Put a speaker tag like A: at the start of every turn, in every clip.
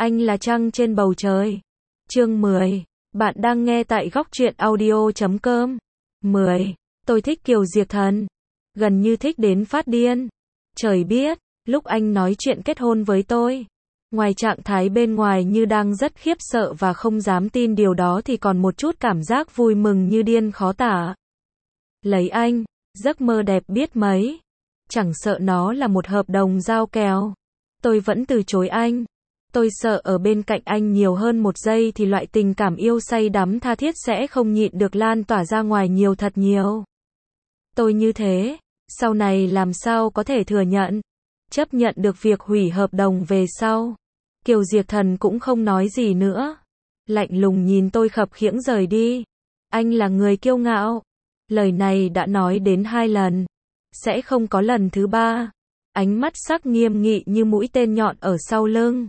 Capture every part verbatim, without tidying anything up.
A: Anh là trăng trên bầu trời. Chương mười. Bạn đang nghe tại góc truyện audio chấm com. mười. Tôi thích Kiều Diệp Thần. Gần như thích đến phát điên. Trời biết, lúc anh nói chuyện kết hôn với tôi, ngoài trạng thái bên ngoài như đang rất khiếp sợ và không dám tin điều đó thì còn một chút cảm giác vui mừng như điên khó tả. Lấy anh, giấc mơ đẹp biết mấy. Chẳng sợ nó là một hợp đồng giao kèo. Tôi vẫn từ chối anh. Tôi sợ ở bên cạnh anh nhiều hơn một giây thì loại tình cảm yêu say đắm tha thiết sẽ không nhịn được lan tỏa ra ngoài nhiều thật nhiều. Tôi như thế, sau này làm sao có thể thừa nhận, chấp nhận được việc hủy hợp đồng về sau. Kiều Diệp Thần cũng không nói gì nữa. Lạnh lùng nhìn tôi khập khiễng rời đi. Anh là người kiêu ngạo. Lời này đã nói đến hai lần. Sẽ không có lần thứ ba. Ánh mắt sắc nghiêm nghị như mũi tên nhọn ở sau lưng.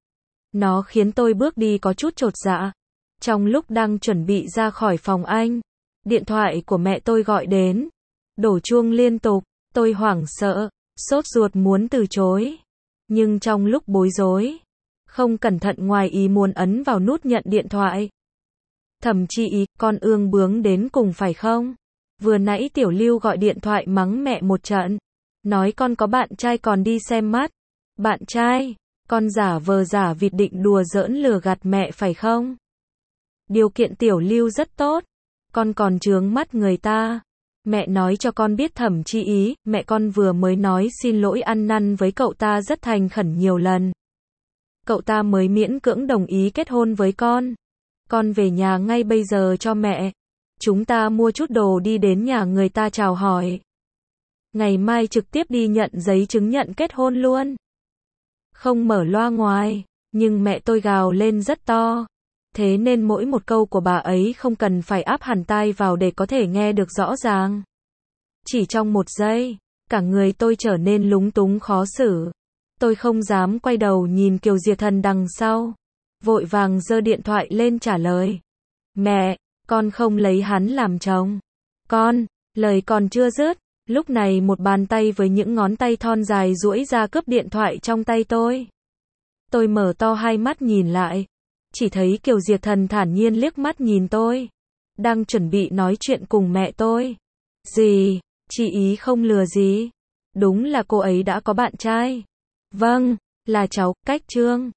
A: Nó khiến tôi bước đi có chút chột dạ. Trong lúc đang chuẩn bị ra khỏi phòng anh, điện thoại của mẹ tôi gọi đến. Đổ chuông liên tục, tôi hoảng sợ, sốt ruột muốn từ chối. Nhưng trong lúc bối rối, không cẩn thận ngoài ý muốn ấn vào nút nhận điện thoại. Thẩm Chi Ý, con ương bướng đến cùng phải không? Vừa nãy Tiểu Lưu gọi điện thoại mắng mẹ một trận. Nói con có bạn trai còn đi xem mắt. Bạn trai? Con giả vờ giả vịt định đùa giỡn lừa gạt mẹ phải không? Điều kiện Tiểu Lưu rất tốt. Con còn chướng mắt người ta. Mẹ nói cho con biết Thẩm Chi Ý, mẹ con vừa mới nói xin lỗi ăn năn với cậu ta rất thành khẩn nhiều lần. Cậu ta mới miễn cưỡng đồng ý kết hôn với con. Con về nhà ngay bây giờ cho mẹ. Chúng ta mua chút đồ đi đến nhà người ta chào hỏi. Ngày mai trực tiếp đi nhận giấy chứng nhận kết hôn luôn. Không mở loa ngoài, nhưng mẹ tôi gào lên rất to. Thế nên mỗi một câu của bà ấy không cần phải áp hẳn tai vào để có thể nghe được rõ ràng. Chỉ trong một giây, cả người tôi trở nên lúng túng khó xử. Tôi không dám quay đầu nhìn Kiều Diệp Thần đằng sau. Vội vàng giơ điện thoại lên trả lời. Mẹ, con không lấy hắn làm chồng. Con, lời còn chưa dứt. Lúc này một bàn tay với những ngón tay thon dài duỗi ra cướp điện thoại trong tay tôi. Tôi mở to hai mắt nhìn lại. Chỉ thấy Kiều Diệp Thần thản nhiên liếc mắt nhìn tôi. Đang chuẩn bị nói chuyện cùng mẹ tôi. Gì? Chị Ý không lừa gì? Đúng là cô ấy đã có bạn trai. Vâng, là cháu, Cách Trương.